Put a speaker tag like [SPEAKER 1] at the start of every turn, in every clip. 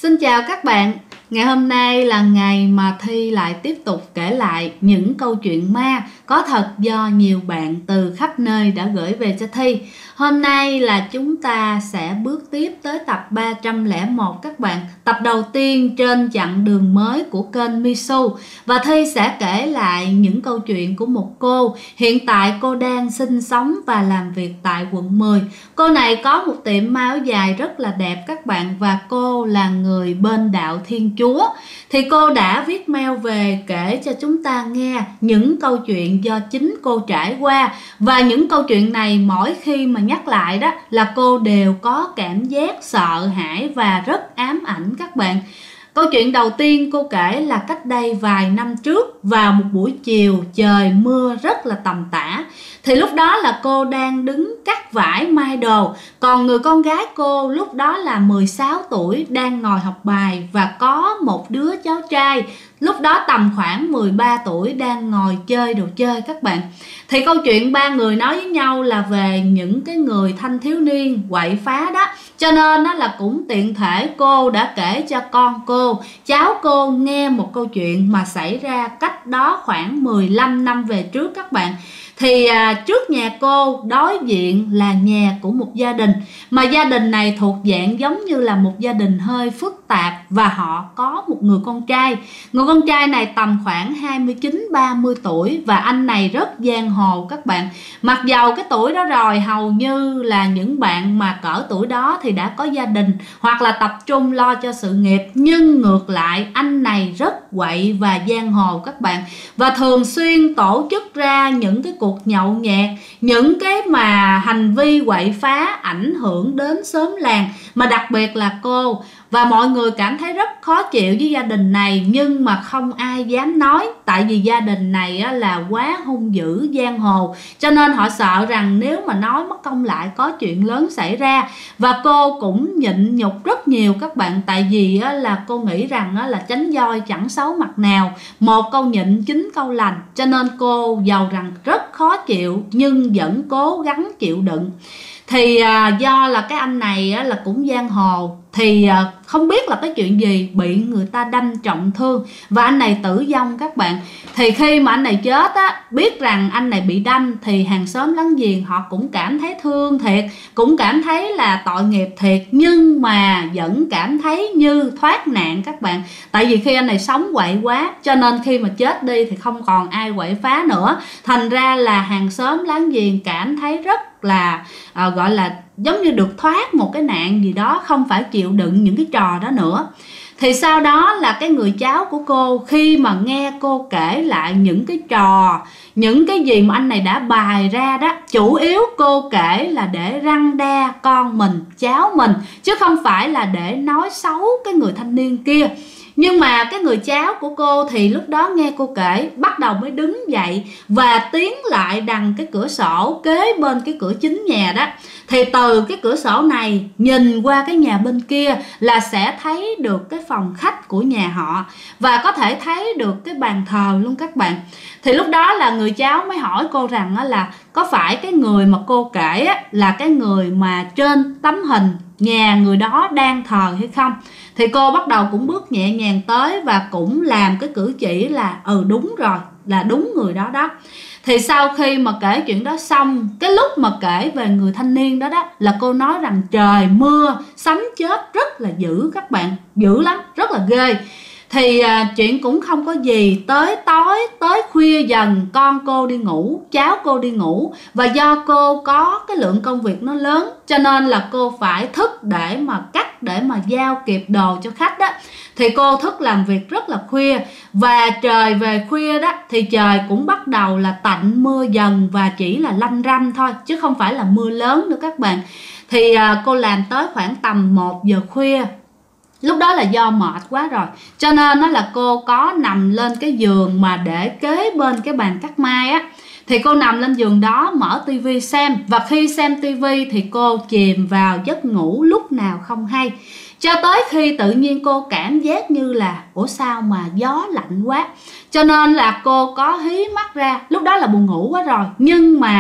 [SPEAKER 1] Xin chào các bạn. Ngày hôm nay là ngày mà Thi lại tiếp tục kể lại những câu chuyện ma có thật do nhiều bạn từ khắp nơi đã gửi về cho Thi. Hôm nay là chúng ta sẽ bước tiếp tới tập 301 các bạn. Tập đầu tiên trên chặng đường mới của kênh Misu. Và Thi sẽ kể lại những câu chuyện của một cô. Hiện tại cô đang sinh sống và làm việc tại quận 10. Cô này có một tiệm may áo dài rất là đẹp các bạn. Và cô là người bên đạo Thiên Chúa. Thì cô đã viết mail về kể cho chúng ta nghe những câu chuyện do chính cô trải qua. Và những câu chuyện này mỗi khi mà nhắc lại đó là cô đều có cảm giác sợ hãi và rất ám ảnh các bạn. Câu chuyện đầu tiên cô kể là cách đây vài năm trước, vào một buổi chiều trời mưa rất là tầm tã. Thì lúc đó là cô đang đứng cắt vải may đồ. Còn người con gái cô lúc đó là 16 tuổi đang ngồi học bài. Và có một đứa cháu trai lúc đó tầm khoảng 13 tuổi đang ngồi chơi đồ chơi các bạn. Thì câu chuyện ba người nói với nhau là về những cái người thanh thiếu niên quậy phá đó. Cho nên đó là cũng tiện thể cô đã kể cho con cô, cháu cô nghe một câu chuyện mà xảy ra cách đó khoảng 15 năm về trước các bạn. Thì trước nhà cô đối diện là nhà của một gia đình. Mà gia đình này thuộc dạng giống như là một gia đình hơi phức tạp. Và họ có một người con trai. Người con trai này tầm khoảng 29-30 tuổi. Và anh này rất giang hồ các bạn. Mặc dầu cái tuổi đó rồi, hầu như là những bạn mà cỡ tuổi đó thì đã có gia đình hoặc là tập trung lo cho sự nghiệp. Nhưng ngược lại anh này rất quậy và giang hồ các bạn. Và thường xuyên tổ chức ra những cái cuộc nhậu nhẹt, những cái mà hành vi quậy phá ảnh hưởng đến xóm làng, mà đặc biệt là cô. Và mọi người cảm thấy rất khó chịu với gia đình này, nhưng mà không ai dám nói. Tại vì gia đình này là quá hung dữ giang hồ, cho nên họ sợ rằng nếu mà nói mất công lại có chuyện lớn xảy ra. Và cô cũng nhịn nhục rất nhiều các bạn. Tại vì là cô nghĩ rằng là tránh voi chẳng xấu mặt nào, một câu nhịn 9 câu lành. Cho nên cô dầu rằng rất khó chịu nhưng vẫn cố gắng chịu đựng. Thì do là cái anh này là cũng giang hồ, thì không biết là cái chuyện gì bị người ta đâm trọng thương và anh này tử vong các bạn. Thì khi mà anh này chết biết rằng anh này bị đâm thì hàng xóm láng giềng họ cũng cảm thấy thương thiệt, cũng cảm thấy là tội nghiệp thiệt, nhưng mà vẫn cảm thấy như thoát nạn các bạn. Tại vì khi anh này sống quậy quá, cho nên khi mà chết đi thì không còn ai quậy phá nữa. Thành ra là hàng xóm láng giềng cảm thấy rất là gọi là giống như được thoát một cái nạn gì đó, không phải chịu đựng những cái trò đó nữa. Thì sau đó là cái người cháu của cô, khi mà nghe cô kể lại những cái trò, những cái gì mà anh này đã bày ra đó, chủ yếu cô kể là để răn đe con mình, cháu mình, chứ không phải là để nói xấu cái người thanh niên kia. Nhưng mà cái người cháu của cô thì lúc đó nghe cô kể bắt đầu mới đứng dậy và tiến lại đằng cái cửa sổ kế bên cái cửa chính nhà đó. Thì từ cái cửa sổ này nhìn qua cái nhà bên kia là sẽ thấy được cái phòng khách của nhà họ, và có thể thấy được cái bàn thờ luôn các bạn. Thì lúc đó là người cháu mới hỏi cô rằng là có phải cái người mà cô kể là cái người mà trên tấm hình nhà người đó đang thờ hay không. Thì cô bắt đầu cũng bước nhẹ nhàng tới và cũng làm cái cử chỉ là đúng rồi, là đúng người đó đó. Thì sau khi mà kể chuyện đó xong, cái lúc mà kể về người thanh niên đó đó là cô nói rằng trời mưa sấm chớp rất là dữ các bạn, dữ lắm, rất là ghê. Thì chuyện cũng không có gì, tới tối, tới khuya dần con cô đi ngủ, cháu cô đi ngủ. Và do cô có cái lượng công việc nó lớn, cho nên là cô phải thức để mà cắt, để mà giao kịp đồ cho khách đó. Thì cô thức làm việc rất là khuya. Và trời về khuya đó thì trời cũng bắt đầu là tạnh mưa dần, và chỉ là lâm râm thôi chứ không phải là mưa lớn nữa các bạn. Thì cô làm tới khoảng tầm 1 giờ khuya. Lúc đó là do mệt quá rồi, cho nên nó là cô có nằm lên cái giường mà để kế bên cái bàn cắt may á. Thì cô nằm lên giường đó mở tivi xem. Và khi xem tivi thì cô chìm vào giấc ngủ lúc nào không hay. Cho tới khi tự nhiên cô cảm giác như là ủa sao mà gió lạnh quá. Cho nên là cô có hí mắt ra. Lúc đó là buồn ngủ quá rồi, nhưng mà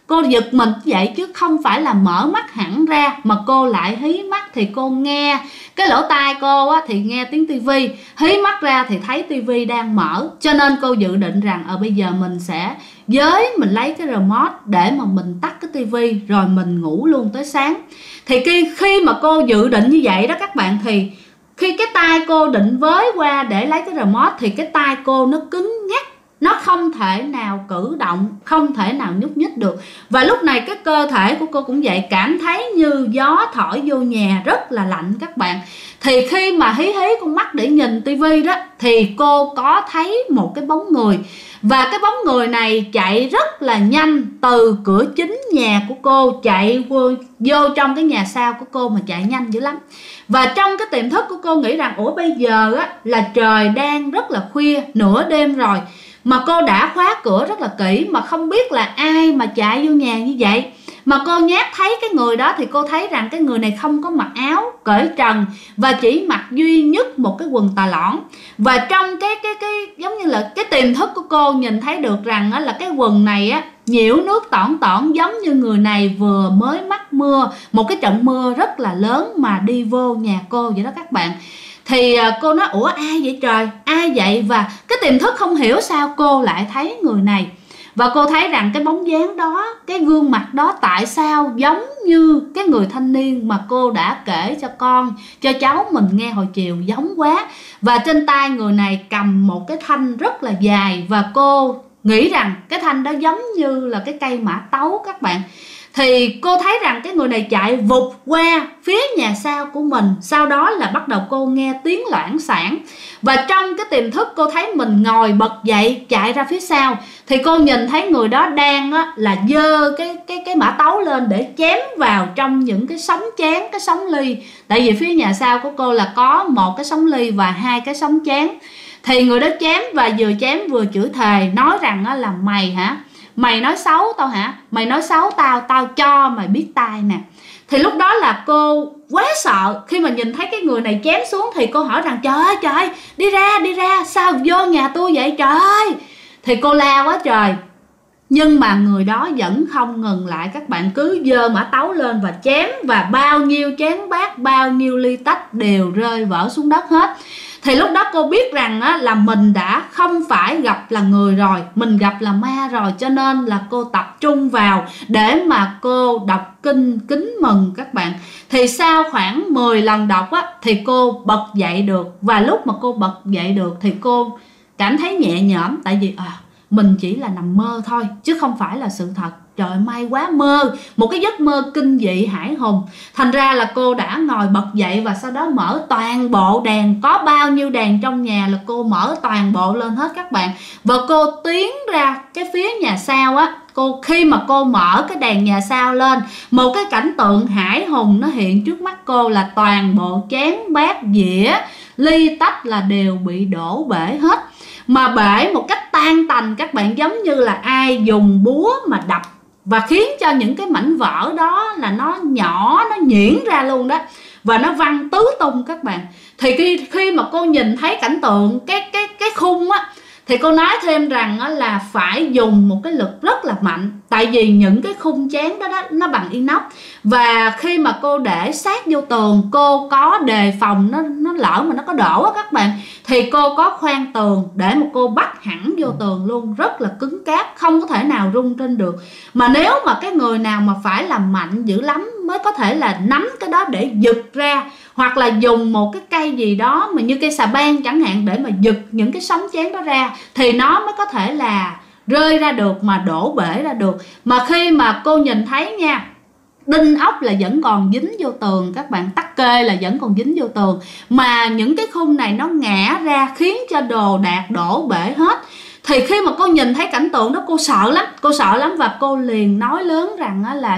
[SPEAKER 1] Cô giật mình vậy chứ không phải là mở mắt hẳn ra, mà cô lại hí mắt thì cô nghe, cái lỗ tai cô á, thì nghe tiếng tivi, hí mắt ra thì thấy tivi đang mở. Cho nên cô dự định rằng bây giờ mình sẽ mình lấy cái remote để mà mình tắt cái tivi rồi mình ngủ luôn tới sáng. Thì khi mà cô dự định như vậy đó các bạn, thì khi cái tay cô định với qua để lấy cái remote thì cái tay cô nó cứng ngắc, nó không thể nào cử động, không thể nào nhúc nhích được. Và lúc này cái cơ thể của cô cũng vậy, cảm thấy như gió thổi vô nhà rất là lạnh các bạn. Thì khi mà hí con mắt để nhìn tivi đó, thì cô có thấy một cái bóng người. Và cái bóng người này chạy rất là nhanh từ cửa chính nhà của cô chạy vô trong cái nhà sau của cô, mà chạy nhanh dữ lắm. Và trong cái tiềm thức của cô nghĩ rằng bây giờ á, là trời đang rất là khuya, nửa đêm rồi, mà cô đã khóa cửa rất là kỹ, mà không biết là ai mà chạy vô nhà như vậy. Mà cô nhát thấy cái người đó thì cô thấy rằng cái người này không có mặc áo, cởi trần và chỉ mặc duy nhất một cái quần tà lõn. Và trong cái giống như là cái tiềm thức của cô nhìn thấy được rằng á, là cái quần này á nhiễu nước tỏn tỏn, giống như người này vừa mới mắc mưa, một cái trận mưa rất là lớn mà đi vô nhà cô vậy đó các bạn. Thì cô nói ủa ai vậy trời, ai vậy? Và cái tiềm thức không hiểu sao cô lại thấy người này. Và cô thấy rằng cái bóng dáng đó, cái gương mặt đó tại sao giống như cái người thanh niên mà cô đã kể cho cháu mình nghe hồi chiều, giống quá. Và trên tay người này cầm một cái thanh rất là dài, và cô nghĩ rằng cái thanh đó giống như là cái cây mã tấu các bạn. Thì cô thấy rằng cái người này chạy vụt qua phía nhà sau của mình. Sau đó là bắt đầu cô nghe tiếng loảng xoảng. Và trong cái tiềm thức cô thấy mình ngồi bật dậy chạy ra phía sau. Thì cô nhìn thấy người đó đang là giơ cái mã tấu lên để chém vào trong những cái sóng chén, cái sóng ly. Tại vì phía nhà sau của cô là có một cái sóng ly và 2 cái sóng chén. Thì người đó chém và vừa chém vừa chửi thề, nói rằng là mày hả? Mày nói xấu tao hả? Mày nói xấu tao, tao cho mày biết tai nè. Thì lúc đó là cô quá sợ. Khi mà nhìn thấy cái người này chém xuống thì cô hỏi rằng trời ơi, đi ra, sao vô nhà tôi vậy trời ơi? Thì cô la quá trời. Nhưng mà người đó vẫn không ngừng lại, các bạn cứ giơ mã tấu lên và chém. Và bao nhiêu chén bát, bao nhiêu ly tách đều rơi vỡ xuống đất hết. Thì lúc đó cô biết rằng là mình đã không phải gặp là người rồi, mình gặp là ma rồi. Cho nên là cô tập trung vào để mà cô đọc kinh kính mừng các bạn. Thì sau khoảng 10 lần đọc thì cô bật dậy được. Và lúc mà cô bật dậy được thì cô cảm thấy nhẹ nhõm. Tại vì mình chỉ là nằm mơ thôi chứ không phải là sự thật. Trời may quá, mơ một cái giấc mơ kinh dị hãi hùng. Thành ra là cô đã ngồi bật dậy và sau đó mở toàn bộ đèn, có bao nhiêu đèn trong nhà là cô mở toàn bộ lên hết các bạn. Và cô tiến ra cái phía nhà sau khi mà cô mở cái đèn nhà sau lên, một cái cảnh tượng hãi hùng nó hiện trước mắt cô là toàn bộ chén bát dĩa ly tách là đều bị đổ bể hết. Mà bể một cách tan tành các bạn, giống như là ai dùng búa mà đập, và khiến cho những cái mảnh vỡ đó là nó nhỏ, nó nhuyễn ra luôn đó. Và nó văng tứ tung các bạn. Thì khi mà cô nhìn thấy cảnh tượng cái khung thì cô nói thêm rằng là phải dùng một cái lực rất là mạnh. Tại vì những cái khung chén đó nó bằng inox. Và khi mà cô để sát vô tường, cô có đề phòng nó lỡ mà nó có đổ các bạn, thì cô có khoan tường để mà cô bắt hẳn vô tường luôn, rất là cứng cáp, không có thể nào rung trên được. Mà nếu mà cái người nào mà phải làm mạnh dữ lắm mới có thể là nắm cái đó để giật ra, hoặc là dùng một cái cây gì đó mà như cây xà beng chẳng hạn để mà giật những cái sóng chén đó ra, thì nó mới có thể là rơi ra được mà đổ bể ra được. Mà khi mà cô nhìn thấy nha, đinh ốc là vẫn còn dính vô tường các bạn, tắc kê là vẫn còn dính vô tường, mà những cái khung này nó ngã ra khiến cho đồ đạc đổ bể hết. Thì khi mà cô nhìn thấy cảnh tượng đó cô sợ lắm và cô liền nói lớn rằng là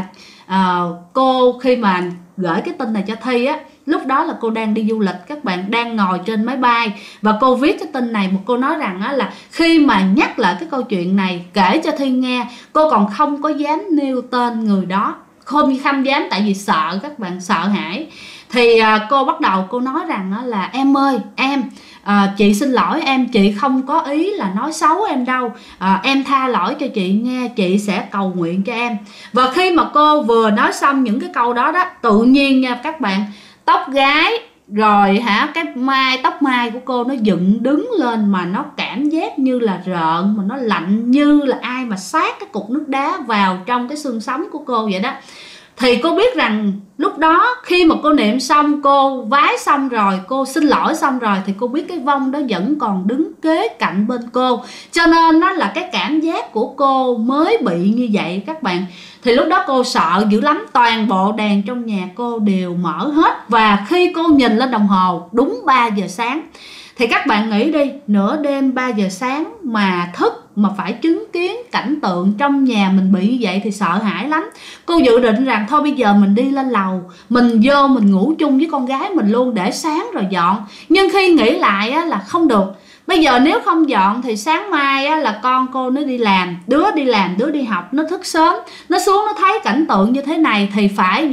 [SPEAKER 1] cô khi mà gửi cái tin này cho Thi lúc đó là cô đang đi du lịch các bạn, đang ngồi trên máy bay, và cô viết cái tin này mà cô nói rằng là khi mà nhắc lại cái câu chuyện này kể cho Thi nghe, cô còn không có dám nêu tên người đó, không dám, tại vì sợ các bạn, sợ hãi. Thì cô bắt đầu cô nói rằng là em ơi em, chị xin lỗi em, chị không có ý là nói xấu em đâu, em tha lỗi cho chị nghe, chị sẽ cầu nguyện cho em. Và khi mà cô vừa nói xong những cái câu đó đó, tự nhiên nha các bạn, tóc gái rồi cái tóc mai của cô nó dựng đứng lên, mà nó cảm giác như là rợn, mà nó lạnh như là ai mà sát cái cục nước đá vào trong cái xương sống của cô vậy đó. Thì cô biết rằng lúc đó khi mà cô niệm xong, cô vái xong rồi, cô xin lỗi xong rồi, thì cô biết cái vong đó vẫn còn đứng kế cạnh bên cô. Cho nên nó là cái cảm giác của cô mới bị như vậy các bạn. Thì lúc đó cô sợ dữ lắm, toàn bộ đèn trong nhà cô đều mở hết. Và khi cô nhìn lên đồng hồ đúng 3 giờ sáng, thì các bạn nghĩ đi, nửa đêm 3 giờ sáng mà thức mà phải chứng kiến cảnh tượng trong nhà mình bị như vậy thì sợ hãi lắm. Cô dự định rằng thôi bây giờ mình đi lên lầu, mình vô mình ngủ chung với con gái mình luôn để sáng rồi dọn. Nhưng khi nghĩ lại là không được. Bây giờ nếu không dọn thì sáng mai là con cô nó đi làm, đứa đi học, nó thức sớm, nó xuống nó thấy cảnh tượng như thế này thì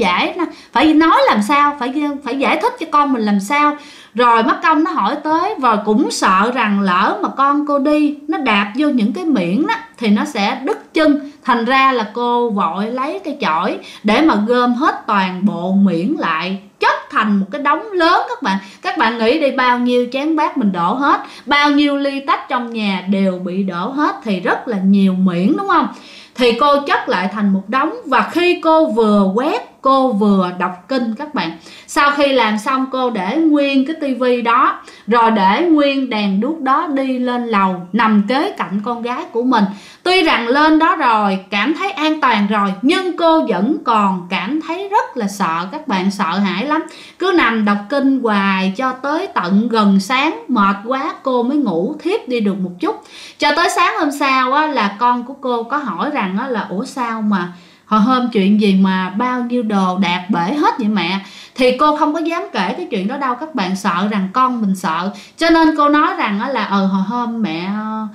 [SPEAKER 1] phải nói làm sao, phải giải thích cho con mình làm sao. Rồi mất công nó hỏi tới, và cũng sợ rằng lỡ mà con cô đi, nó đạp vô những cái miệng đó thì nó sẽ đứt chân. Thành ra là cô vội lấy cái chổi để mà gom hết toàn bộ miệng lại, chất thành một cái đống lớn các bạn. Các bạn nghĩ đi, bao nhiêu chén bát mình đổ hết, bao nhiêu ly tách trong nhà đều bị đổ hết, thì rất là nhiều miệng đúng không? Thì cô chất lại thành một đống. Và khi cô vừa quét, cô vừa đọc kinh các bạn. Sau khi làm xong, cô để nguyên cái tivi đó, rồi để nguyên đèn đuốc đó, đi lên lầu nằm kế cạnh con gái của mình. Tuy rằng lên đó rồi cảm thấy an toàn rồi, nhưng cô vẫn còn cảm thấy rất là sợ các bạn, sợ hãi lắm. Cứ nằm đọc kinh hoài cho tới tận gần sáng, mệt quá cô mới ngủ thiếp đi được một chút. Cho tới sáng hôm sau là con của cô có hỏi rằng là ủa sao mà hồi hôm chuyện gì mà bao nhiêu đồ đạc bể hết vậy mẹ? Thì cô không có dám kể cái chuyện đó đâu các bạn, sợ rằng con mình sợ. Cho nên cô nói rằng là hồi hôm mẹ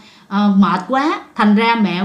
[SPEAKER 1] mệt quá, thành ra mẹ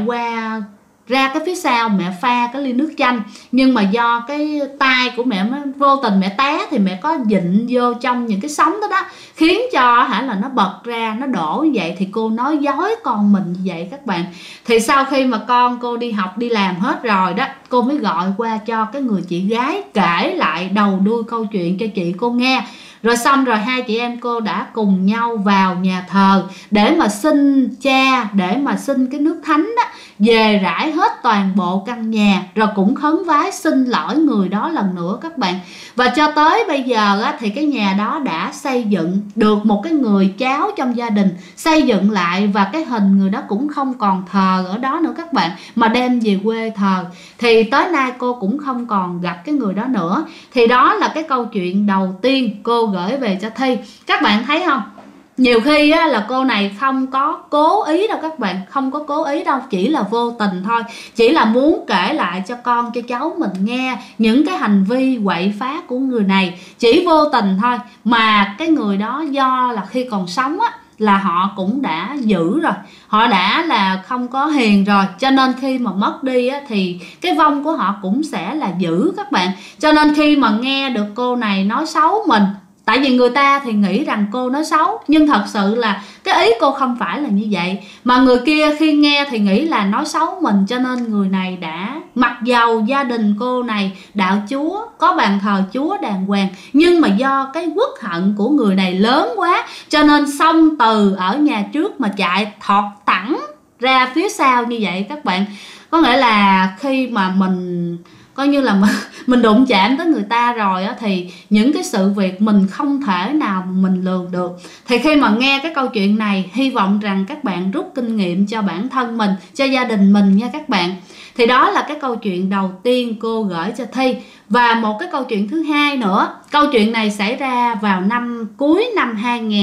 [SPEAKER 1] ra cái phía sau mẹ pha cái ly nước chanh, nhưng mà do cái tay của mẹ mới vô tình mẹ té, thì mẹ có dịnh vô trong những cái sóng đó khiến cho là nó bật ra, nó đổ như vậy. Thì cô nói dối con mình như vậy các bạn. Thì sau khi mà con cô đi học đi làm hết rồi đó, cô mới gọi qua cho cái người chị gái kể lại đầu đuôi câu chuyện cho chị cô nghe. Rồi xong rồi hai chị em cô đã cùng nhau vào nhà thờ để mà xin cha, để mà xin cái nước thánh đó, về rải hết toàn bộ căn nhà, rồi cũng khấn vái xin lỗi người đó lần nữa các bạn. Và cho tới bây giờ thì cái nhà đó đã xây dựng được một cái người cháu trong gia đình xây dựng lại, và cái hình người đó cũng không còn thờ ở đó nữa các bạn, mà đem về quê thờ. Thì tới nay cô cũng không còn gặp cái người đó nữa. Thì đó là cái câu chuyện đầu tiên cô gửi về cho Thi. Các bạn thấy không? Nhiều khi là cô này không có cố ý đâu các bạn, không có cố ý đâu, chỉ là vô tình thôi. Chỉ là muốn kể lại cho con cho cháu mình nghe những cái hành vi quậy phá của người này, chỉ vô tình thôi. Mà cái người đó do là khi còn sống là họ cũng đã dữ rồi, họ đã là không có hiền rồi, cho nên khi mà mất đi thì cái vong của họ cũng sẽ là dữ các bạn. Cho nên khi mà nghe được cô này nói xấu mình, tại vì người ta thì nghĩ rằng cô nói xấu, nhưng thật sự là cái ý cô không phải là như vậy. Mà người kia khi nghe thì nghĩ là nói xấu mình, cho nên người này đã, mặc dầu gia đình cô này đạo Chúa, có bàn thờ Chúa đàng hoàng, nhưng mà do cái uất hận của người này lớn quá, cho nên xông từ ở nhà trước mà chạy thọt thẳng ra phía sau như vậy các bạn. Có nghĩa là khi mà mình coi như là mình đụng chạm tới người ta rồi thì những cái sự việc mình không thể nào mình lường được. Thì khi mà nghe cái câu chuyện này, hy vọng rằng các bạn rút kinh nghiệm cho bản thân mình, cho gia đình mình nha các bạn. Thì đó là cái câu chuyện đầu tiên cô gửi cho Thi. Và một cái câu chuyện thứ hai nữa, câu chuyện này xảy ra vào cuối năm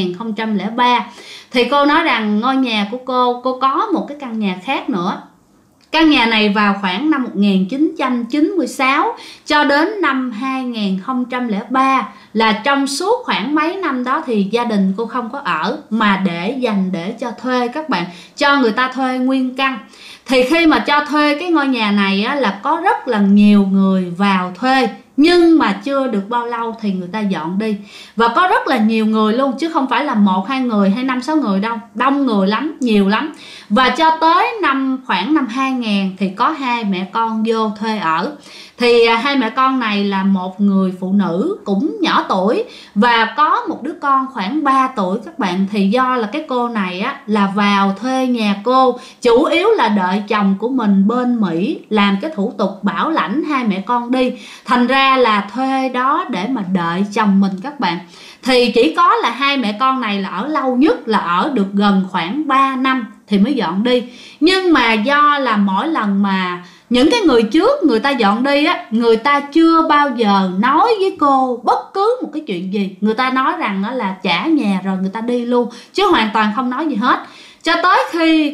[SPEAKER 1] 2003. Thì cô nói rằng ngôi nhà của cô có một cái căn nhà khác nữa. Căn nhà này vào khoảng năm 1996 cho đến năm 2003, là trong suốt khoảng mấy năm đó thì gia đình cô không có ở, mà dành để cho thuê các bạn, cho người ta thuê nguyên căn. Thì khi mà cho thuê cái ngôi nhà này là có rất là nhiều người vào thuê, nhưng mà chưa được bao lâu thì người ta dọn đi. Và có rất là nhiều người luôn, chứ không phải là 1-2 người hay 5-6 người đâu, đông người lắm, nhiều lắm. Và cho tới khoảng năm 2000 thì có 2 mẹ con vô thuê ở. Thì 2 mẹ con này là một người phụ nữ cũng nhỏ tuổi và có một đứa con khoảng 3 tuổi các bạn. Thì do là cái cô này á là vào thuê nhà cô, chủ yếu là đợi chồng của mình bên Mỹ làm cái thủ tục bảo lãnh 2 mẹ con đi, thành ra là thuê đó để mà đợi chồng mình các bạn. Thì chỉ có là 2 mẹ con này là ở lâu nhất, là ở được gần khoảng 3 năm thì mới dọn đi. Nhưng mà do là mỗi lần mà những cái người trước người ta dọn đi á, người ta chưa bao giờ nói với cô bất cứ một cái chuyện gì. Người ta nói rằng là trả nhà rồi người ta đi luôn, chứ hoàn toàn không nói gì hết. Cho tới khi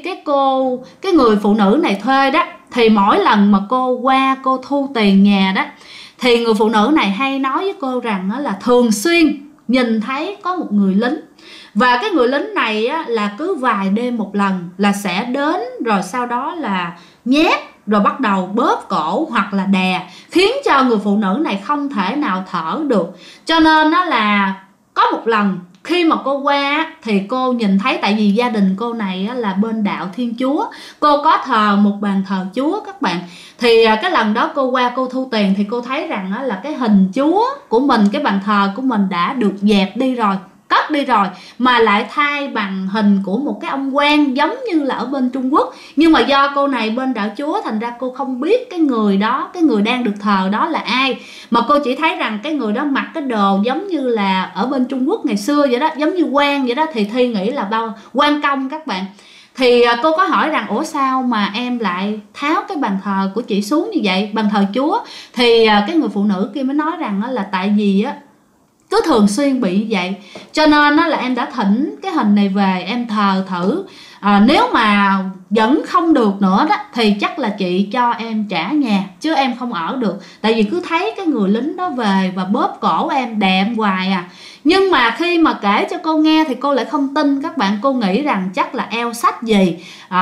[SPEAKER 1] cái người phụ nữ này thuê đó, thì mỗi lần mà cô qua cô thu tiền nhà đó, thì người phụ nữ này hay nói với cô rằng là thường xuyên nhìn thấy có một người lính. Và cái người lính này á, là cứ vài đêm một lần là sẽ đến, rồi sau đó là nhét, rồi bắt đầu bóp cổ hoặc là đè, khiến cho người phụ nữ này không thể nào thở được. Cho nên đó là có một lần khi mà cô qua thì cô nhìn thấy, tại vì gia đình cô này là bên đạo Thiên Chúa, cô có thờ một bàn thờ Chúa các bạn. Thì cái lần đó cô qua cô thu tiền thì cô thấy rằng là cái hình Chúa của mình, cái bàn thờ của mình đã được dẹp đi rồi, cất đi rồi, mà lại thay bằng hình của một cái ông quan giống như là ở bên Trung Quốc. Nhưng mà do cô này bên đạo Chúa, thành ra cô không biết cái người đó, cái người đang được thờ đó là ai, mà cô chỉ thấy rằng cái người đó mặc cái đồ giống như là ở bên Trung Quốc ngày xưa vậy đó, giống như quan vậy đó. Thì Thi nghĩ là quan công các bạn. Thì cô có hỏi rằng ủa sao mà em lại tháo cái bàn thờ của chị xuống như vậy, bàn thờ Chúa? Thì cái người phụ nữ kia mới nói rằng là tại vì á cứ thường xuyên bị vậy, cho nên là em đã thỉnh cái hình này về em thờ thử. Nếu mà vẫn không được nữa đó thì chắc là chị cho em trả nhà, chứ em không ở được. Tại vì cứ thấy cái người lính đó về và bóp cổ em, đè em hoài à. Nhưng mà khi mà kể cho cô nghe thì cô lại không tin các bạn. Cô nghĩ rằng chắc là eo sách gì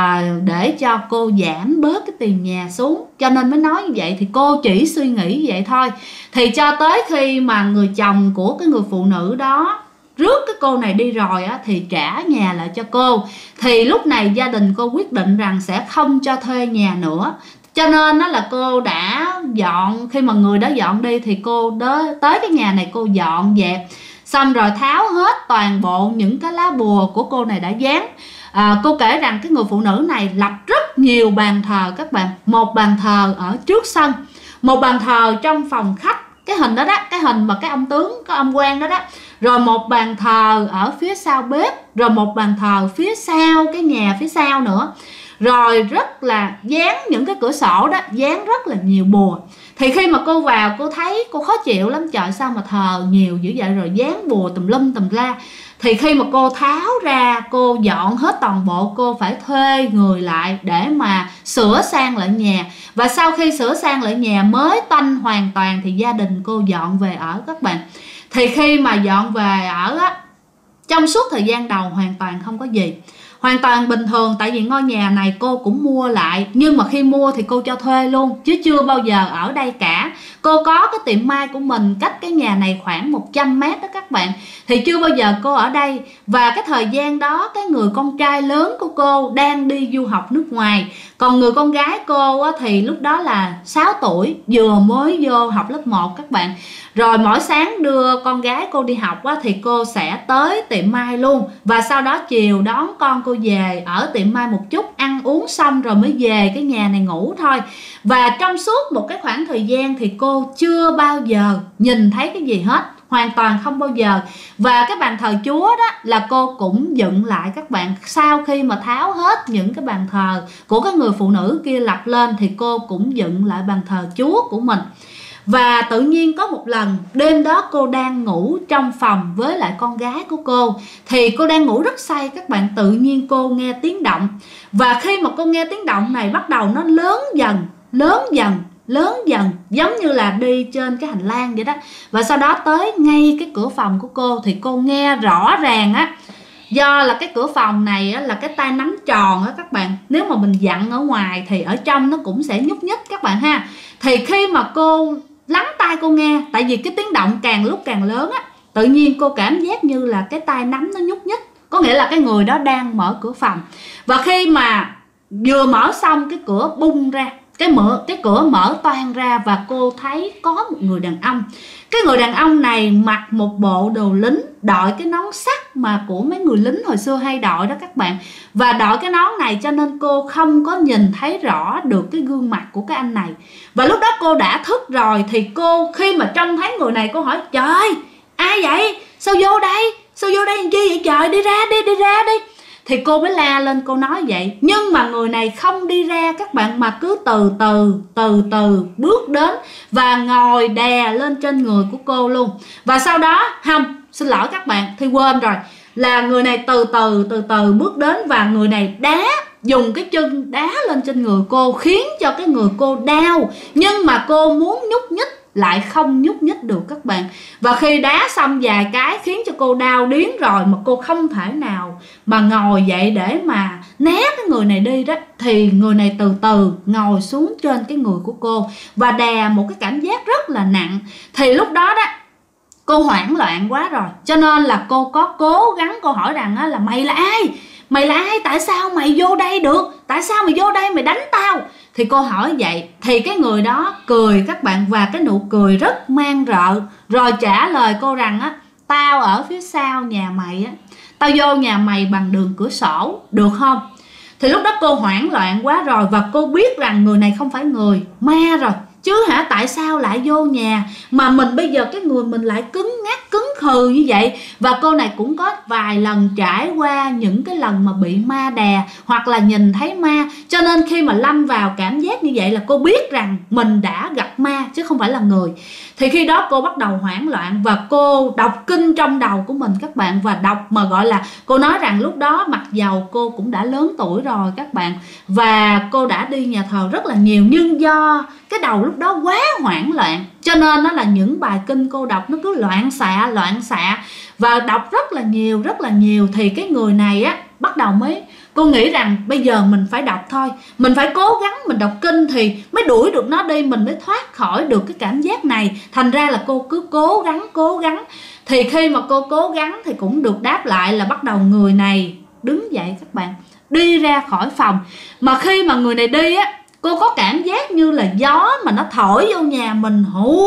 [SPEAKER 1] để cho cô giảm bớt cái tiền nhà xuống, cho nên mới nói như vậy. Thì cô chỉ suy nghĩ vậy thôi. Thì cho tới khi mà người chồng của cái người phụ nữ đó rước cái cô này đi rồi á, thì trả nhà lại cho cô. Thì lúc này gia đình cô quyết định rằng sẽ không cho thuê nhà nữa. Cho nên đó là cô đã dọn, khi mà người đó dọn đi thì cô tới cái nhà này cô dọn dẹp, xong rồi tháo hết toàn bộ những cái lá bùa của cô này đã dán. Cô kể rằng cái người phụ nữ này lập rất nhiều bàn thờ các bạn. Một bàn thờ ở trước sân, một bàn thờ trong phòng khách, cái hình đó đó, cái hình mà cái ông tướng, cái ông quan đó đó. Rồi một bàn thờ ở phía sau bếp, rồi một bàn thờ phía sau cái nhà phía sau nữa. Rồi rất là dán những cái cửa sổ đó, dán rất là nhiều bùa. Thì khi mà cô vào cô thấy cô khó chịu lắm, trời sao mà thờ nhiều dữ vậy, rồi dán bùa tùm lum tùm la. Thì khi mà cô tháo ra, cô dọn hết toàn bộ, cô phải thuê người lại để mà sửa sang lại nhà. Và sau khi sửa sang lại nhà mới toanh hoàn toàn thì gia đình cô dọn về ở các bạn. Thì khi mà dọn về ở á, trong suốt thời gian đầu hoàn toàn không có gì, hoàn toàn bình thường. Tại vì ngôi nhà này cô cũng mua lại, nhưng mà khi mua thì cô cho thuê luôn, chứ chưa bao giờ ở đây cả. Cô có cái tiệm may của mình cách cái nhà này khoảng 100 mét đó các bạn. Thì chưa bao giờ cô ở đây. Và cái thời gian đó cái người con trai lớn của cô đang đi du học nước ngoài. Còn người con gái cô á, thì lúc đó là 6 tuổi, vừa mới vô học lớp 1 các bạn. Rồi mỗi sáng đưa con gái cô đi học á, thì cô sẽ tới tiệm may luôn. Và sau đó chiều đón con cô về ở tiệm may một chút, ăn uống xong rồi mới về cái nhà này ngủ thôi. Và trong suốt một cái khoảng thời gian thì cô chưa bao giờ nhìn thấy cái gì hết, hoàn toàn không bao giờ. Và cái bàn thờ Chúa đó là cô cũng dựng lại các bạn. Sau khi mà tháo hết những cái bàn thờ của cái người phụ nữ kia lập lên thì cô cũng dựng lại bàn thờ Chúa của mình. Và tự nhiên có một lần đêm đó cô đang ngủ trong phòng với lại con gái của cô. Thì cô đang ngủ rất say các bạn, tự nhiên cô nghe tiếng động. Và khi mà cô nghe tiếng động này bắt đầu nó lớn dần, lớn dần, lớn dần, giống như là đi trên cái hành lang vậy đó. Và sau đó tới ngay cái cửa phòng của cô thì cô nghe rõ ràng á. Do là cái cửa phòng này á, là cái tay nắm tròn á các bạn. Nếu mà mình dặn ở ngoài thì ở trong nó cũng sẽ nhúc nhích các bạn ha. Thì khi mà cô lắng tai cô nghe, tại vì cái tiếng động càng lúc càng lớn á, tự nhiên cô cảm giác như là cái tay nắm nó nhúc nhích, có nghĩa là cái người đó đang mở cửa phòng. Và khi mà vừa mở xong, cái cửa bung ra, cái cửa mở toang ra, và cô thấy có một người đàn ông. Cái người đàn ông này mặc một bộ đồ lính, đội cái nón sắt mà của mấy người lính hồi xưa hay đội đó các bạn. Và đội cái nón này cho nên cô không có nhìn thấy rõ được cái gương mặt của cái anh này. Và lúc đó cô đã thức rồi, thì cô khi mà trông thấy người này, cô hỏi: trời, ai vậy? Sao vô đây? Sao vô đây làm chi vậy trời? Đi ra đi, đi ra đi. Thì cô mới la lên, cô nói vậy. Nhưng mà người này không đi ra các bạn, mà cứ từ từ bước đến và ngồi đè lên trên người của cô luôn. Và sau đó, không, xin lỗi các bạn, thì quên rồi, là người này từ từ bước đến, và người này dùng cái chân đá lên trên người cô, khiến cho cái người cô đau. Nhưng mà cô muốn nhúc nhích lại không nhúc nhích được các bạn. Và khi đá xong vài cái khiến cho cô đau điếng rồi, mà cô không thể nào mà ngồi dậy để mà né cái người này đi đó, thì người này từ từ ngồi xuống trên cái người của cô và đè một cái cảm giác rất là nặng. Thì lúc đó đó, cô hoảng loạn quá rồi, cho nên là cô có cố gắng, cô hỏi rằng là mày là ai? Mày là ai? Tại sao mày vô đây được? Tại sao mày vô đây mày đánh tao? Thì cô hỏi vậy, thì cái người đó cười các bạn, và cái nụ cười rất mang rợ, rồi trả lời cô rằng á: tao ở phía sau nhà mày á, tao vô nhà mày bằng đường cửa sổ, được không? Thì lúc đó cô hoảng loạn quá rồi, và cô biết rằng người này không phải người, ma rồi chứ hả. Tại sao lại vô nhà mà mình bây giờ cái người mình lại cứng ngắc, cứng khừ như vậy? Và cô này cũng có vài lần trải qua những cái lần mà bị ma đè hoặc là nhìn thấy ma, cho nên khi mà lâm vào cảm giác như vậy là cô biết rằng mình đã gặp ma chứ không phải là người. Thì khi đó cô bắt đầu hoảng loạn, và cô đọc kinh trong đầu của mình các bạn, và đọc mà gọi là, cô nói rằng lúc đó mặc dầu cô cũng đã lớn tuổi rồi các bạn, và cô đã đi nhà thờ rất là nhiều, nhưng do cái đầu lúc đó quá hoảng loạn, cho nên nó là những bài kinh cô đọc nó cứ loạn xạ, và đọc rất là nhiều. Thì cái người này á, bắt đầu cô nghĩ rằng bây giờ mình phải đọc thôi, mình phải cố gắng mình đọc kinh thì mới đuổi được nó đi, mình mới thoát khỏi được cái cảm giác này. Thành ra là cô cứ cố gắng. Thì khi mà cô cố gắng thì cũng được đáp lại là bắt đầu người này đứng dậy các bạn, đi ra khỏi phòng. Mà khi mà người này đi á, cô có cảm giác như là gió mà nó thổi vô nhà mình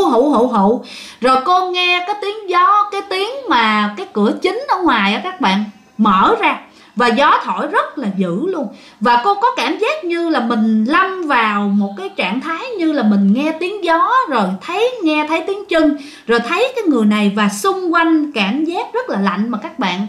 [SPEAKER 1] hụ. Rồi cô nghe cái tiếng gió, cái tiếng mà cái cửa chính ở ngoài á các bạn mở ra, và gió thổi rất là dữ luôn. Và cô có cảm giác như là mình lâm vào một cái trạng thái như là mình nghe tiếng gió, rồi nghe thấy tiếng chân, rồi thấy cái người này, và xung quanh cảm giác rất là lạnh. Mà các bạn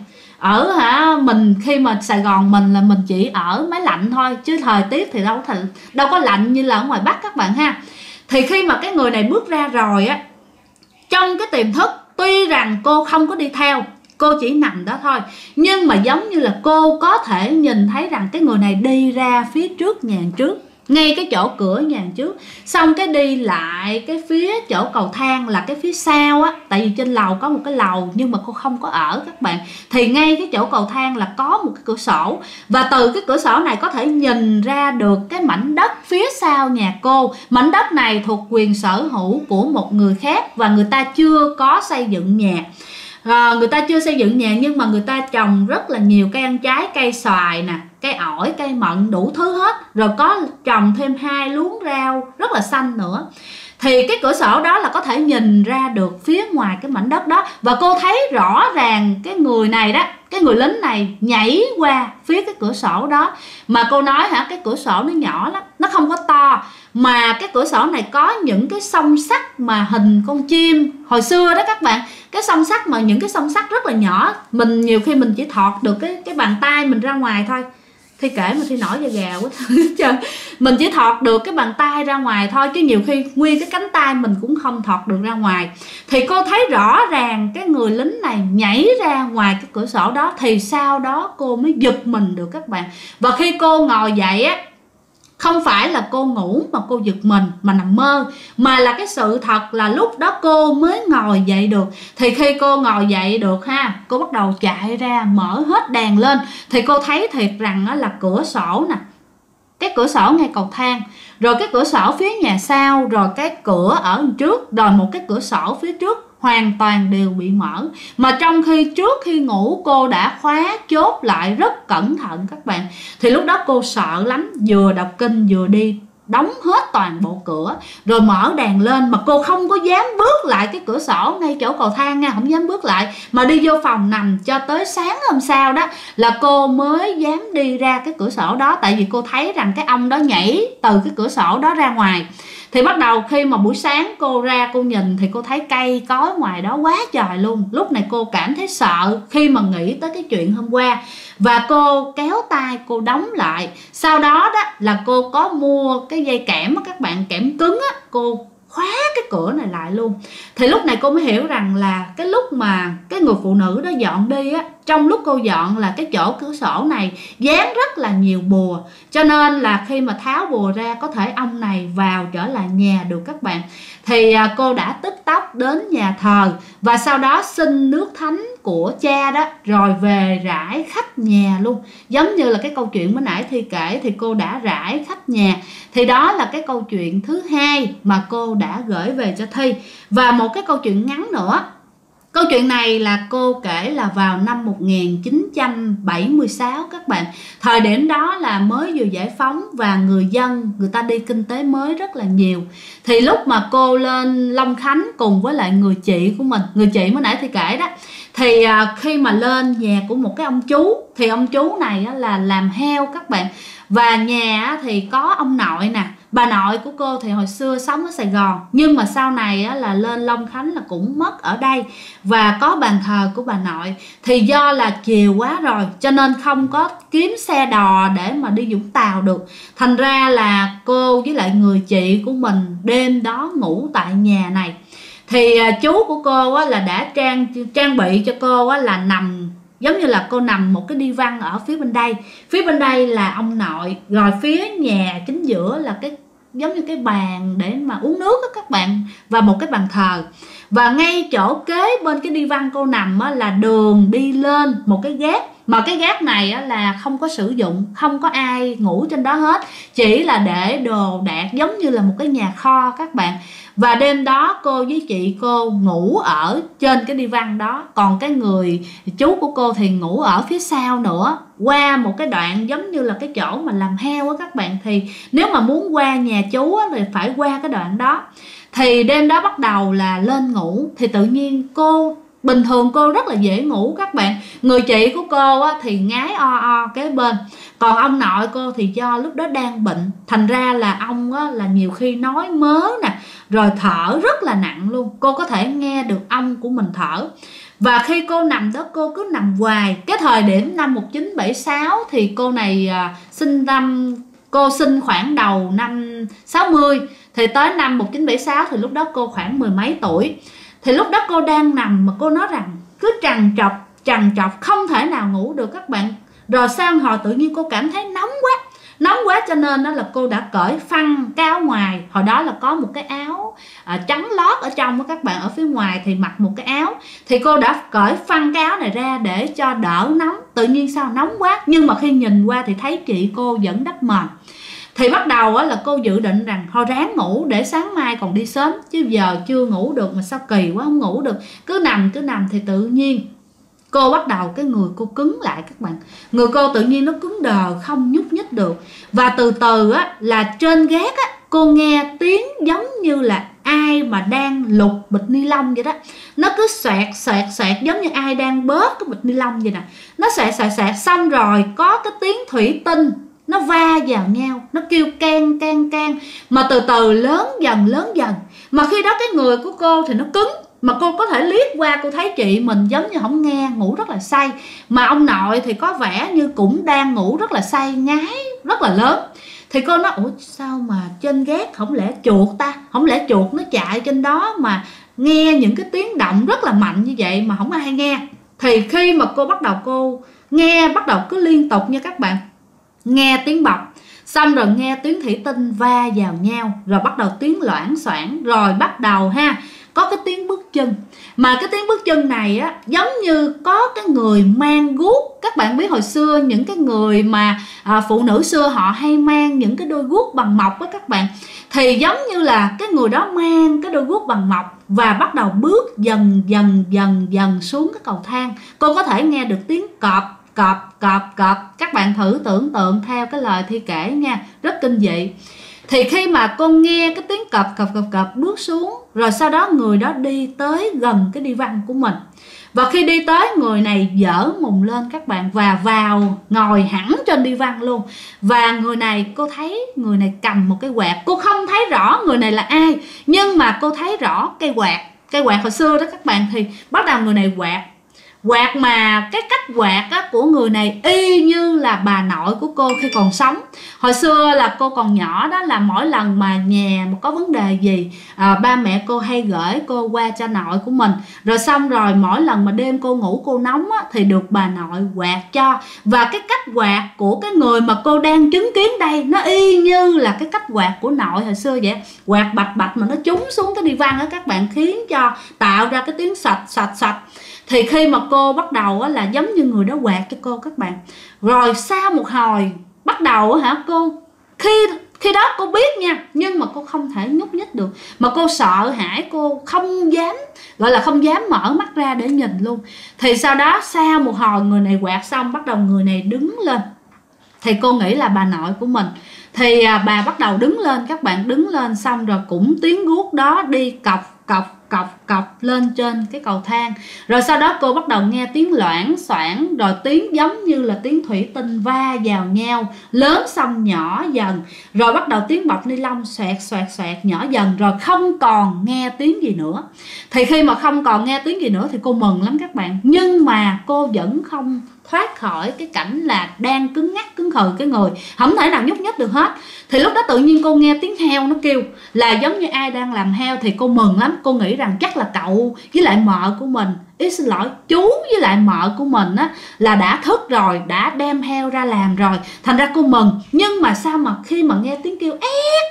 [SPEAKER 1] mình khi mà Sài Gòn mình là mình chỉ ở máy lạnh thôi, chứ thời tiết thì đâu có lạnh như là ở ngoài Bắc các bạn ha. Thì khi mà cái người này bước ra rồi á, trong cái tiềm thức, tuy rằng cô không có đi theo, cô chỉ nằm đó thôi, nhưng mà giống như là cô có thể nhìn thấy rằng cái người này đi ra phía trước nhà trước, ngay cái chỗ cửa nhà trước, xong cái đi lại cái phía chỗ cầu thang là cái phía sau á, tại vì trên lầu có một cái lầu nhưng mà cô không có ở các bạn. Thì ngay cái chỗ cầu thang là có một cái cửa sổ, và từ cái cửa sổ này có thể nhìn ra được cái mảnh đất phía sau nhà cô. Mảnh đất này thuộc quyền sở hữu của một người khác, và người ta chưa có xây dựng nhà. Người ta chưa xây dựng nhà, nhưng mà người ta trồng rất là nhiều cây ăn trái, cây xoài nè, cây ổi, cây mận, đủ thứ hết. Rồi có trồng thêm 2 luống rau rất là xanh nữa. Thì cái cửa sổ đó là có thể nhìn ra được phía ngoài cái mảnh đất đó. Và cô thấy rõ ràng cái người này đó, cái người lính này nhảy qua phía cái cửa sổ đó. Mà cô nói cái cửa sổ nó nhỏ lắm, nó không có to, mà cái cửa sổ này có những cái song sắt mà hình con chim hồi xưa đó các bạn. Cái song sắt mà những cái song sắt rất là nhỏ, mình nhiều khi mình chỉ thọt được cái bàn tay mình ra ngoài thôi. Thi kể mà Thi nổi da gà quá mình chỉ thọt được cái bàn tay ra ngoài thôi, chứ nhiều khi nguyên cái cánh tay mình cũng không thọt được ra ngoài. Thì cô thấy rõ ràng cái người lính này nhảy ra ngoài cái cửa sổ đó. Thì sau đó cô mới giật mình được các bạn. Và khi cô ngồi dậy á, không phải là cô ngủ mà cô giật mình mà nằm mơ, mà là cái sự thật là lúc đó cô mới ngồi dậy được. Thì khi cô ngồi dậy được cô bắt đầu chạy ra mở hết đèn lên. Thì cô thấy thiệt rằng là cửa sổ nè, cái cửa sổ ngay cầu thang, rồi cái cửa sổ phía nhà sau, rồi cái cửa ở trước, rồi một cái cửa sổ phía trước hoàn toàn đều bị mở. Mà trong khi trước khi ngủ cô đã khóa chốt lại rất cẩn thận các bạn. Thì lúc đó cô sợ lắm, vừa đọc kinh vừa đi đóng hết toàn bộ cửa, rồi mở đèn lên, mà cô không có dám bước lại cái cửa sổ ngay chỗ cầu thang nha, không dám bước lại, mà đi vô phòng nằm cho tới sáng hôm sau đó là cô mới dám đi ra cái cửa sổ đó. Tại vì cô thấy rằng cái ông đó nhảy từ cái cửa sổ đó ra ngoài. Thì bắt đầu khi mà buổi sáng cô ra cô nhìn thì cô thấy cây cối ngoài đó quá trời luôn. Lúc này cô cảm thấy sợ khi mà nghĩ tới cái chuyện hôm qua, và cô kéo tay cô đóng lại. Sau đó đó là cô có mua cái dây kẽm á các bạn, kẽm cứng á, cô khóa cái cửa này lại luôn. Thì lúc này cô mới hiểu rằng là cái lúc mà cái người phụ nữ đó dọn đi á, trong lúc cô dọn là cái chỗ cửa sổ này dán rất là nhiều bùa, cho nên là khi mà tháo bùa ra có thể ông này vào trở lại nhà được các bạn. Thì cô đã tức tốc đến nhà thờ và sau đó xin nước thánh của cha đó, rồi về rải khắp nhà luôn. Giống như là cái câu chuyện mới nãy Thi kể thì cô đã rải khắp nhà. Thì đó là cái câu chuyện thứ hai mà cô đã gửi về cho Thi. Và một cái câu chuyện ngắn nữa. Câu chuyện này là cô kể là vào năm 1976 các bạn. Thời điểm đó là mới vừa giải phóng và người dân người ta đi kinh tế mới rất là nhiều. Thì lúc mà cô lên Long Khánh cùng với lại người chị của mình, người chị mới nãy Thi kể đó, thì khi mà lên nhà của một cái ông chú, thì ông chú này là làm heo các bạn. Và nhà thì có ông nội nè, bà nội của cô thì hồi xưa sống ở Sài Gòn, nhưng mà sau này là lên Long Khánh là cũng mất ở đây. Và có bàn thờ của bà nội. Thì do là chiều quá rồi cho nên không có kiếm xe đò để mà đi Vũng Tàu được. Thành ra là cô với lại người chị của mình đêm đó ngủ tại nhà này. Thì chú của cô là đã trang bị cho cô là nằm, giống như là cô nằm một cái đi văn ở phía bên đây. Phía bên đây là ông nội, rồi phía nhà chính giữa là cái giống như cái bàn để mà uống nước đó các bạn, và một cái bàn thờ. Và ngay chỗ kế bên cái đi văn cô nằm là đường đi lên một cái gác, mà cái gác này là không có sử dụng, không có ai ngủ trên đó hết, chỉ là để đồ đạc giống như là một cái nhà kho các bạn. Và đêm đó cô với chị cô ngủ ở trên cái đi văn đó, còn cái người chú của cô thì ngủ ở phía sau nữa, qua một cái đoạn giống như là cái chỗ mà làm heo á các bạn. Thì nếu mà muốn qua nhà chú thì phải qua cái đoạn đó. Thì đêm đó bắt đầu là lên ngủ, thì tự nhiên cô, bình thường cô rất là dễ ngủ các bạn. Người chị của cô thì ngái o kế bên. Còn ông nội cô thì do lúc đó đang bệnh, thành ra là ông là nhiều khi nói mớ nè, rồi thở rất là nặng luôn. Cô có thể nghe được ông của mình thở. Và khi cô nằm đó cô cứ nằm hoài. Cái thời điểm năm 1976 thì cô này cô sinh khoảng đầu năm 60. Thì tới năm 1976 thì lúc đó cô khoảng mười mấy tuổi. Thì lúc đó cô đang nằm mà cô nói rằng cứ trằn trọc không thể nào ngủ được các bạn. Rồi sau hồi tự nhiên cô cảm thấy nóng quá cho nên đó là cô đã cởi phăng cái áo ngoài. Hồi đó là có một cái áo trắng lót ở trong đó các bạn, ở phía ngoài thì mặc một cái áo. Thì cô đã cởi phăng cái áo này ra để cho đỡ nóng. Tự nhiên sao nóng quá, nhưng mà khi nhìn qua thì thấy chị cô vẫn đắp mền. Thì bắt đầu là cô dự định rằng thôi ráng ngủ để sáng mai còn đi sớm, chứ giờ chưa ngủ được mà sao kỳ quá không ngủ được. Cứ nằm thì tự nhiên cô bắt đầu cái người cô cứng lại các bạn. Người cô tự nhiên nó cứng đờ, không nhúc nhích được. Và từ từ là trên gác cô nghe tiếng giống như là ai mà đang lục bịch ni lông vậy đó. Nó cứ xoẹt giống như ai đang bóp cái bịch ni lông vậy nè. Nó xoẹt xong rồi có cái tiếng thủy tinh nó va vào nhau, nó kêu can. Mà từ từ lớn dần. Mà khi đó cái người của cô thì nó cứng, mà cô có thể liếc qua cô thấy chị mình giống như không nghe, ngủ rất là say. Mà ông nội thì có vẻ như cũng đang ngủ rất là say, ngái rất là lớn. Thì cô nói ủa sao mà trên gác không lẽ chuột ta, không lẽ chuột nó chạy trên đó mà nghe những cái tiếng động rất là mạnh như vậy mà không ai nghe. Thì khi mà cô bắt đầu cô nghe, bắt đầu cứ liên tục nha các bạn, nghe tiếng bọc, xong rồi nghe tiếng thủy tinh va vào nhau, rồi bắt đầu tiếng loảng xoảng, rồi bắt đầu có cái tiếng bước chân. Mà cái tiếng bước chân này á, giống như có cái người mang guốc. Các bạn biết hồi xưa những cái người mà phụ nữ xưa họ hay mang những cái đôi guốc bằng mộc á các bạn. Thì giống như là cái người đó mang cái đôi guốc bằng mộc và bắt đầu bước dần xuống cái cầu thang. Cô có thể nghe được tiếng cọp cọp cọp cọp. Các bạn thử tưởng tượng theo cái lời Thi kể nha, rất kinh dị. Thì khi mà cô nghe cái tiếng cọp cọp cọp cọp bước xuống, rồi sau đó người đó đi tới gần cái đi văn của mình. Và khi đi tới, người này dở mùng lên các bạn, và vào ngồi hẳn trên đi văn luôn. Và người này, cô thấy người này cầm một cái quạt. Cô không thấy rõ người này là ai, nhưng mà cô thấy rõ cây quạt. Cây quạt hồi xưa đó các bạn, thì bắt đầu người này quạt mà cái cách quạt á, của người này y như là bà nội của cô khi còn sống. Hồi xưa là cô còn nhỏ đó, là mỗi lần mà nhà mà có vấn đề gì, ba mẹ cô hay gửi cô qua cho nội của mình. Rồi xong rồi mỗi lần mà đêm cô ngủ cô nóng á, thì được bà nội quạt cho. Và cái cách quạt của cái người mà cô đang chứng kiến đây, nó y như là cái cách quạt của nội hồi xưa vậy. Quạt bạch bạch mà nó trúng xuống cái đi văn á các bạn, khiến cho tạo ra cái tiếng sạch. Thì khi mà cô bắt đầu á, là giống như người đó quạt cho cô các bạn. Rồi sau một hồi bắt đầu hả, cô khi đó cô biết nha, nhưng mà cô không thể nhúc nhích được, mà cô sợ hãi, cô không dám, gọi là không dám mở mắt ra để nhìn luôn. Thì sau đó sau một hồi người này quạt xong, bắt đầu người này đứng lên. Thì cô nghĩ là bà nội của mình. Thì bà bắt đầu đứng lên các bạn, đứng lên xong rồi cũng tiếng guốc đó đi cọc lên trên cái cầu thang. Rồi sau đó cô bắt đầu nghe tiếng loảng xoảng, rồi tiếng giống như là tiếng thủy tinh va vào nhau, lớn xong nhỏ dần, rồi bắt đầu tiếng bọc ni lông xoẹt nhỏ dần, rồi không còn nghe tiếng gì nữa. Thì khi mà không còn nghe tiếng gì nữa thì cô mừng lắm các bạn, nhưng mà cô vẫn không thoát khỏi cái cảnh là đang cứng ngắc cứng khừ cái người, không thể nào nhúc nhích được hết. Thì lúc đó tự nhiên cô nghe tiếng heo nó kêu, là giống như ai đang làm heo. Thì cô mừng lắm, cô nghĩ rằng chắc là cậu với lại mợ của mình, xin lỗi, chú với lại mợ của mình á, là đã thức rồi, đã đem heo ra làm rồi, thành ra cô mừng. Nhưng mà sao mà khi mà nghe tiếng kêu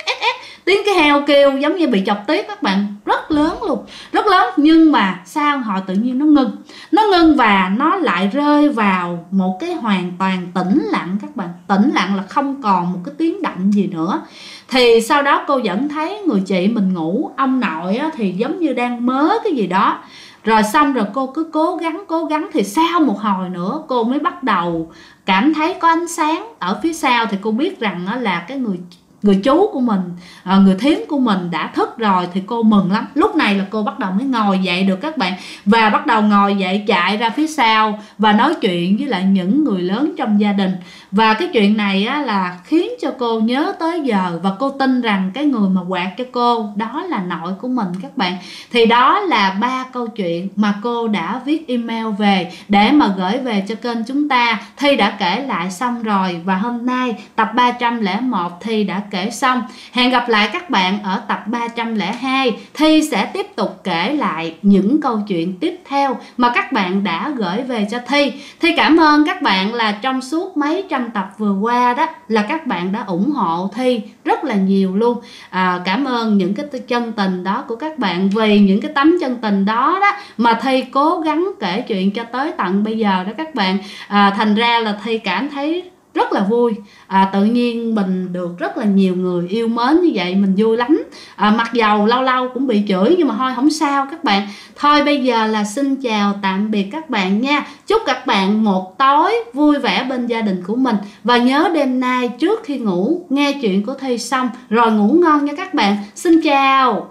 [SPEAKER 1] tiếng cái heo kêu giống như bị chọc tiết các bạn, rất lớn luôn, rất lớn. Nhưng mà sao hồi tự nhiên nó ngưng và nó lại rơi vào một cái hoàn toàn tĩnh lặng các bạn. Tĩnh lặng là không còn một cái tiếng động gì nữa. Thì sau đó cô vẫn thấy người chị mình ngủ, ông nội á, thì giống như đang mớ cái gì đó. Rồi xong rồi cô cứ cố gắng thì sau một hồi nữa cô mới bắt đầu cảm thấy có ánh sáng ở phía sau. Thì cô biết rằng là cái người chú của mình, người thím của mình đã thức rồi. Thì cô mừng lắm. Lúc này là cô bắt đầu mới ngồi dậy được các bạn, và bắt đầu ngồi dậy chạy ra phía sau và nói chuyện với lại những người lớn trong gia đình. Và cái chuyện này á, là khiến cho cô nhớ tới giờ, và cô tin rằng cái người mà quạt cho cô đó là nội của mình các bạn. Thì đó là 3 câu chuyện mà cô đã viết email về để mà gửi về cho kênh chúng ta. Thi đã kể lại xong rồi, và hôm nay tập 301 Thi đã kể xong. Hẹn gặp lại các bạn ở tập 302. Thi sẽ tiếp tục kể lại những câu chuyện tiếp theo mà các bạn đã gửi về cho Thi. Thi cảm ơn các bạn là trong suốt mấy trăm tập vừa qua đó, là các bạn đã ủng hộ Thi rất là nhiều luôn. Cảm ơn những cái chân tình đó của các bạn. Vì những cái tấm chân tình đó mà Thi cố gắng kể chuyện cho tới tận bây giờ đó các bạn. Thành ra là Thi cảm thấy rất là vui. Tự nhiên mình được rất là nhiều người yêu mến như vậy, mình vui lắm. Mặc dầu lâu lâu cũng bị chửi, nhưng mà thôi không sao các bạn. Thôi bây giờ là xin chào tạm biệt các bạn nha. Chúc các bạn một tối vui vẻ bên gia đình của mình. Và nhớ đêm nay trước khi ngủ nghe chuyện của Thi xong rồi ngủ ngon nha các bạn. Xin chào.